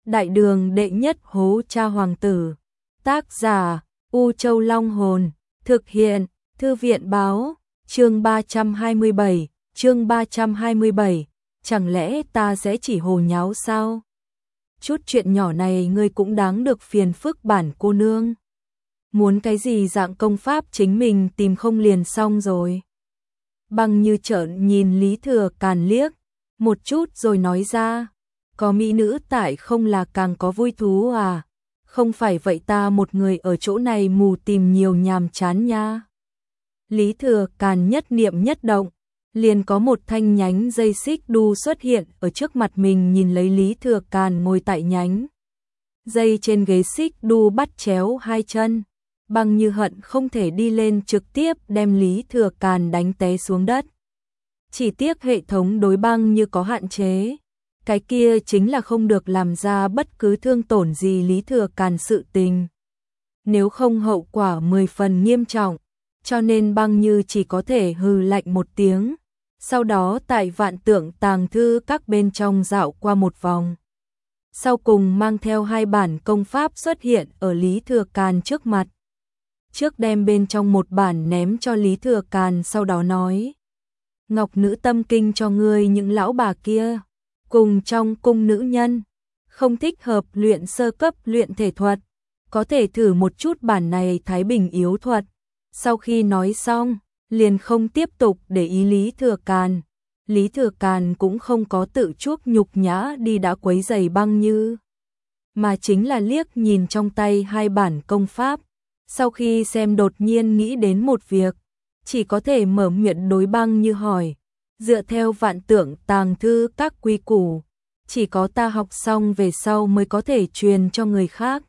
Đại đường đệ nhất hố cha hoàng tử. Tác giả U Châu Long Hồn. Thực hiện Thư viện Báo. Chương 327. Chương 327. Chẳng lẽ ta sẽ chỉ hồ nháo sao? Chút chuyện nhỏ này ngươi cũng đáng được phiền phức bản cô nương. Muốn cái gì dạng công pháp chính mình tìm không liền xong rồi. Băng Như trợn nhìn Lý Thừa Càn liếc một chút rồi nói ra, có mỹ nữ tại không là càng có vui thú à? Không phải vậy ta một người ở chỗ này mù tìm nhiều nhàm chán nha. Lý Thừa Càn nhất niệm nhất động, liền có một thanh nhánh dây xích đu xuất hiện ở trước mặt mình, nhìn lấy Lý Thừa Càn ngồi tại nhánh dây trên ghế xích đu bắt chéo hai chân. Băng Như hận không thể đi lên trực tiếp đem Lý Thừa Càn đánh té xuống đất. Chỉ tiếc hệ thống đối Băng Như có hạn chế, cái kia chính là không được làm ra bất cứ thương tổn gì Lý Thừa Càn sự tình. Nếu không hậu quả 10 phần nghiêm trọng, cho nên Băng Như chỉ có thể hừ lạnh một tiếng, sau đó tại Vạn Tượng Tàng Thư các bên trong dạo qua một vòng. Sau cùng mang theo hai bản công pháp xuất hiện ở Lý Thừa Càn trước mặt. Trước đem bên trong một bản ném cho Lý Thừa Càn, sau đó nói: Ngọc Nữ Tâm Kinh cho ngươi những lão bà kia, cùng trong cung nữ nhân, không thích hợp luyện sơ cấp luyện thể thuật, có thể thử một chút bản này Thái Bình yếu thuật. Sau khi nói xong, liền không tiếp tục để ý Lý Thừa Càn. Lý Thừa Càn cũng không có tự chuốc nhục nhã đi đã quấy rầy Băng Như, mà chính là liếc nhìn trong tay hai bản công pháp. Sau khi xem đột nhiên nghĩ đến một việc, chỉ có thể mở miệng đối Băng Như hỏi, dựa theo Vạn Tượng Tàng Thư các quy củ, chỉ có ta học xong về sau mới có thể truyền cho người khác.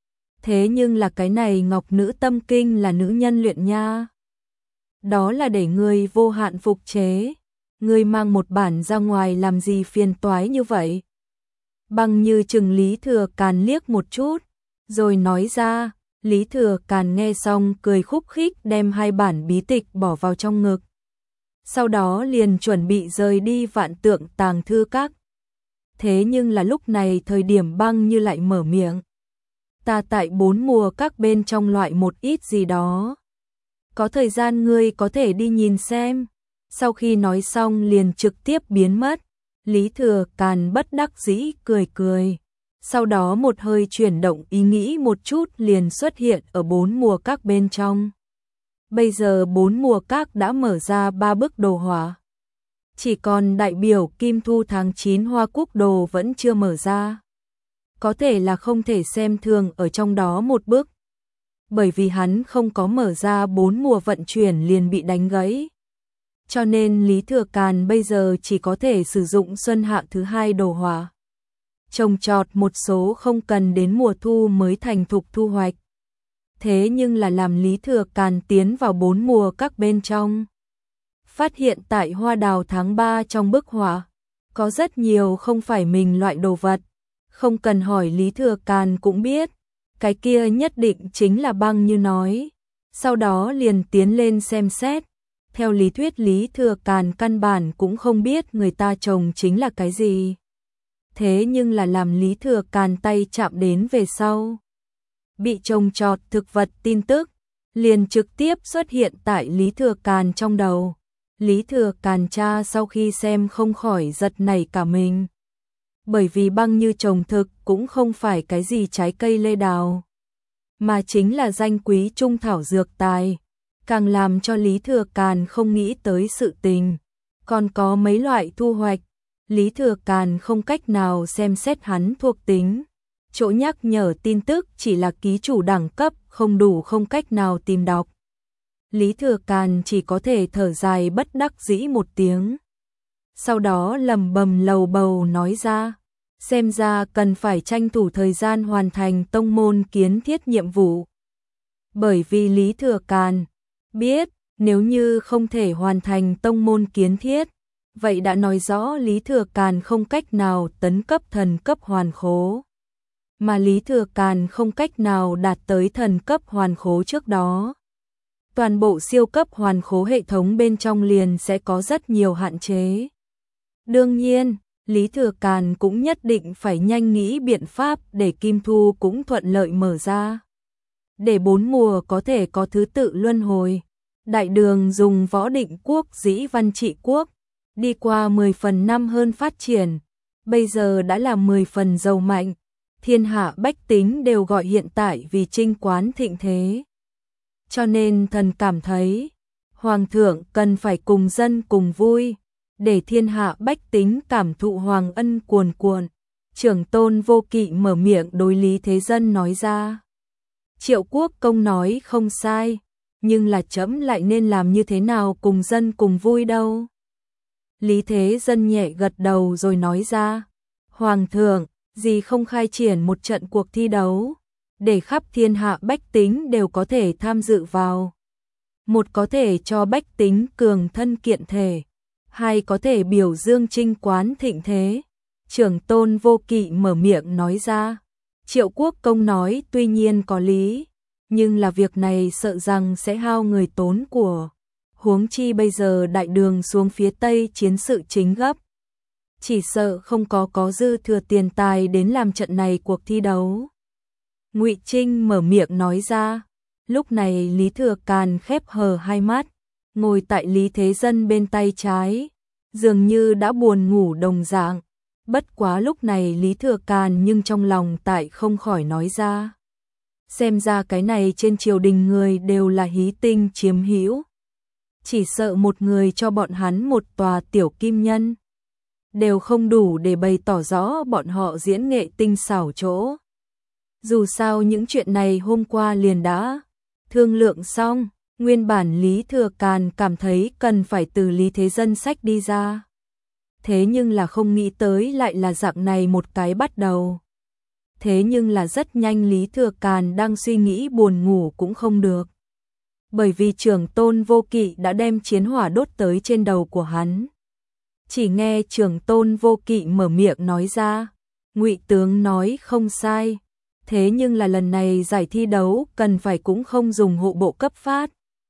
Thế nhưng là cái này Ngọc Nữ Tâm Kinh là nữ nhân luyện nha. Đó là để ngươi vô hạn phục chế, ngươi mang một bản ra ngoài làm gì phiền toái như vậy? Băng Như chừng Lý Thừa Càn liếc một chút, rồi nói ra. Lý Thừa Càn nghe xong cười khúc khích đem hai bản bí tịch bỏ vào trong ngực. Sau đó liền chuẩn bị rời đi Vạn Tượng Tàng Thư các. Thế nhưng là lúc này thời điểm Băng Như lại mở miệng. Ta tại 4 mùa các bên trong loại một ít gì đó. Có thời gian ngươi có thể đi nhìn xem. Sau khi nói xong liền trực tiếp biến mất. Lý Thừa Càn bất đắc dĩ cười cười. Sau đó một hơi chuyển động ý nghĩ một chút liền xuất hiện ở 4 mùa các bên trong. Bây giờ 4 mùa các đã mở ra 3 bức đồ họa. Chỉ còn đại biểu Kim Thu tháng 9 Hoa Quốc đồ vẫn chưa mở ra. Có thể là không thể xem thường ở trong đó một bức. Bởi vì hắn không có mở ra 4 mùa vận chuyển liền bị đánh gãy. Cho nên Lý Thừa Càn bây giờ chỉ có thể sử dụng xuân hạ thứ 2 đồ họa. Trồng trọt một số không cần đến mùa thu mới thành thục thu hoạch. Thế nhưng là làm Lý Thừa Càn tiến vào 4 mùa các bên trong. Phát hiện tại hoa đào tháng 3 trong bức họa, có rất nhiều không phải mình loại đồ vật. Không cần hỏi Lý Thừa Càn cũng biết, cái kia nhất định chính là Băng Như nói. Sau đó liền tiến lên xem xét. Theo lý thuyết Lý Thừa Càn căn bản cũng không biết người ta trồng chính là cái gì. Thế nhưng là làm Lý Thừa Càn tay chạm đến về sau, bị trồng trọt thực vật tin tức liền trực tiếp xuất hiện tại Lý Thừa Càn trong đầu. Lý Thừa Càn cha sau khi xem không khỏi giật nảy cả mình. Bởi vì Băng Như trồng thực cũng không phải cái gì trái cây lê đào, mà chính là danh quý trung thảo dược tài. Càng làm cho Lý Thừa Càn không nghĩ tới sự tình, còn có mấy loại thu hoạch. Lý Thừa Càn không cách nào xem xét hắn thuộc tính. Chỗ nhắc nhở tin tức chỉ là ký chủ đẳng cấp không đủ, không cách nào tìm đọc. Lý Thừa Càn chỉ có thể thở dài bất đắc dĩ một tiếng. Sau đó lẩm bẩm lầu bầu nói ra, xem ra cần phải tranh thủ thời gian hoàn thành tông môn kiến thiết nhiệm vụ. Bởi vì Lý Thừa Càn biết, nếu như không thể hoàn thành tông môn kiến thiết, vậy đã nói rõ Lý Thừa Càn không cách nào tấn cấp thần cấp hoàn khố. Mà Lý Thừa Càn không cách nào đạt tới thần cấp hoàn khố trước đó, toàn bộ siêu cấp hoàn khố hệ thống bên trong liền sẽ có rất nhiều hạn chế. Đương nhiên, Lý Thừa Càn cũng nhất định phải nhanh nghĩ biện pháp để Kim Thu cũng thuận lợi mở ra. Để 4 mùa có thể có thứ tự luân hồi. Đại Đường dùng Võ Định Quốc dĩ văn trị quốc, đi qua 10 phần năm hơn phát triển, bây giờ đã là 10 phần giàu mạnh, thiên hạ bách tính đều gọi hiện tại vì Trinh Quán thịnh thế. Cho nên thần cảm thấy, Hoàng thượng cần phải cùng dân cùng vui, để thiên hạ bách tính cảm thụ hoàng ân cuồn cuộn. Trưởng Tôn Vô Kỵ mở miệng đối Lý Thế Dân nói ra. Triệu Quốc Công nói không sai, nhưng là trẫm lại nên làm như thế nào cùng dân cùng vui đâu. Lý Thế Dân nhẹ gật đầu rồi nói ra, Hoàng thượng, gì không khai triển một trận cuộc thi đấu, để khắp thiên hạ bách tính đều có thể tham dự vào. Một có thể cho bách tính cường thân kiện thể, hai có thể biểu dương Trinh Quán thịnh thế. Trưởng Tôn Vô Kỵ mở miệng nói ra. Triệu Quốc Công nói tuy nhiên có lý, nhưng là việc này sợ rằng sẽ hao người tốn của. Huống chi bây giờ Đại Đường xuống phía Tây chiến sự chính gấp, chỉ sợ không có dư thừa tiền tài đến làm trận này cuộc thi đấu. Ngụy Trinh mở miệng nói ra. Lúc này Lý Thừa Càn khép hờ hai mắt, ngồi tại Lý Thế Dân bên tay trái, dường như đã buồn ngủ đồng dạng. Bất quá lúc này Lý Thừa Càn nhưng trong lòng tại không khỏi nói ra. Xem ra cái này trên triều đình người đều là hí tinh chiếm hữu. Chỉ sợ một người cho bọn hắn một tòa tiểu kim nhân, đều không đủ để bày tỏ rõ bọn họ diễn nghệ tinh xảo chỗ. Dù sao những chuyện này hôm qua liền đã thương lượng xong, nguyên bản Lý Thừa Càn cảm thấy cần phải từ Lý Thế Dân sách đi ra. Thế nhưng là không nghĩ tới lại là dạng này một cái bắt đầu. Thế nhưng là rất nhanh Lý Thừa Càn đang suy nghĩ buồn ngủ cũng không được. Bởi vì Trưởng Tôn Vô Kỵ đã đem chiến hỏa đốt tới trên đầu của hắn. Chỉ nghe Trưởng Tôn Vô Kỵ mở miệng nói ra, Ngụy tướng nói không sai. Thế nhưng là lần này giải thi đấu cần phải cũng không dùng hộ bộ cấp phát,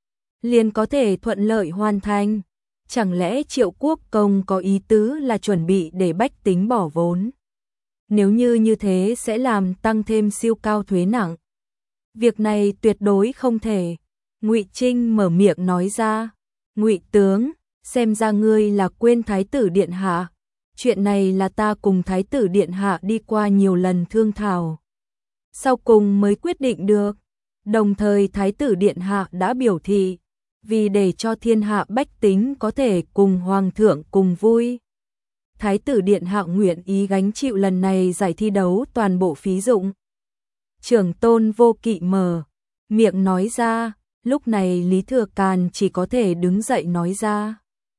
liền có thể thuận lợi hoàn thành. Chẳng lẽ Triệu Quốc Công có ý tứ là chuẩn bị để bách tính bỏ vốn? Nếu như thế sẽ làm tăng thêm siêu cao thuế nặng. Việc này tuyệt đối không thể. Ngụy Trinh mở miệng nói ra. Ngụy tướng, xem ra ngươi là quên Thái tử Điện Hạ. Chuyện này là ta cùng Thái tử Điện Hạ đi qua nhiều lần thương thảo, sau cùng mới quyết định được. Đồng thời Thái tử Điện Hạ đã biểu thị, vì để cho thiên hạ bách tính có thể cùng Hoàng thượng cùng vui, Thái tử Điện Hạ nguyện ý gánh chịu lần này giải thi đấu toàn bộ phí dụng. Trưởng Tôn Vô Kỵ mở miệng nói ra. Lúc này Lý Thừa Càn chỉ có thể đứng dậy nói ra.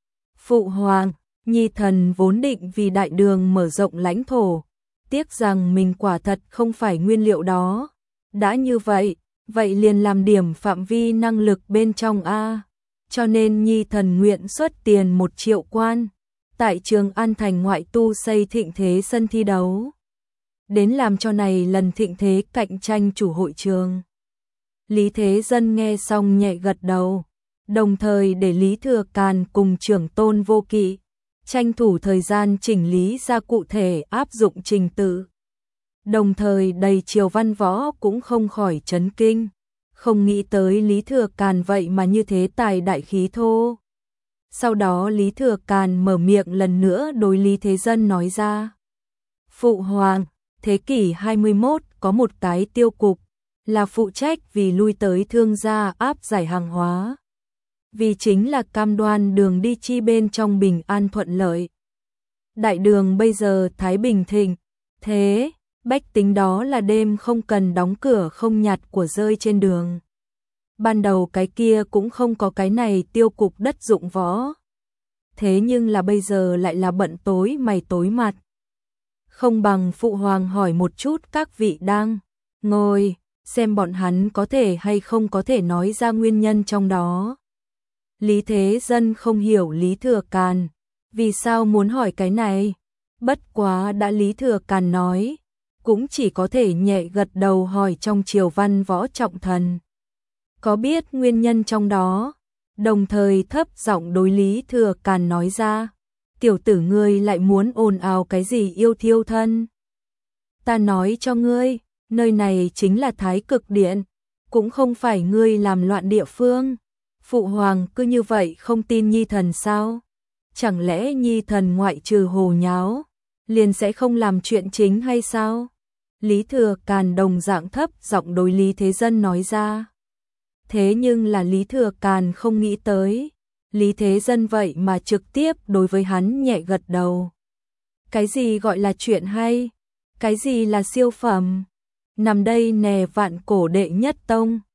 Phụ hoàng, nhi thần vốn định vì Đại Đường mở rộng lãnh thổ, tiếc rằng mình quả thật không phải nguyên liệu đó. Đã như vậy, vậy liền làm điểm phạm vi năng lực bên trong a. Cho nên nhi thần nguyện xuất tiền 1 triệu quan, tại Trường An thành ngoại tu xây thịnh thế sân thi đấu, đến làm cho này lần thịnh thế cạnh tranh chủ hội trường. Lý Thế Dân nghe xong nhẹ gật đầu, đồng thời để Lý Thừa Càn cùng Trưởng Tôn Vô Kỵ tranh thủ thời gian chỉnh lý ra cụ thể áp dụng trình tự. Đồng thời đầy triều văn võ cũng không khỏi chấn kinh, không nghĩ tới Lý Thừa Càn vậy mà như thế tài đại khí thô. Sau đó Lý Thừa Càn mở miệng lần nữa đối Lý Thế Dân nói ra. Phụ hoàng, thế kỷ 21 có một cái tiêu cục, là phụ trách vì lui tới thương gia áp giải hàng hóa. Vì chính là cam đoan đường đi chi bên trong bình an thuận lợi. Đại Đường bây giờ thái bình thịnh, thế, bách tính đó là đêm không cần đóng cửa không nhặt của rơi trên đường. Ban đầu cái kia cũng không có cái này tiêu cục đất dụng võ. Thế nhưng là bây giờ lại là bận tối mày tối mặt. Không bằng phụ hoàng hỏi một chút các vị đang ngồi, xem bọn hắn có thể hay không có thể nói ra nguyên nhân trong đó. Lý Thế Dân không hiểu Lý Thừa Càn vì sao muốn hỏi cái này. Bất quá đã Lý Thừa Càn nói, cũng chỉ có thể nhẹ gật đầu hỏi trong triều văn võ trọng thần có biết nguyên nhân trong đó, đồng thời thấp giọng đối Lý Thừa Càn nói ra. tiểu tử ngươi lại muốn ồn ào cái gì yêu thiêu thân. Ta nói cho ngươi, nơi này chính là Thái Cực Điện, cũng không phải ngươi làm loạn địa phương. Phụ hoàng cứ như vậy không tin nhi thần sao? Chẳng lẽ nhi thần ngoại trừ hồ nháo, liền sẽ không làm chuyện chính hay sao? Lý Thừa Càn đồng dạng thấp giọng đối Lý Thế Dân nói ra. Thế nhưng là Lý Thừa Càn không nghĩ tới, Lý Thế Dân vậy mà trực tiếp đối với hắn nhẹ gật đầu. Cái gì gọi là chuyện hay? Cái gì là siêu phẩm? Nằm đây nè vạn cổ đệ nhất tông.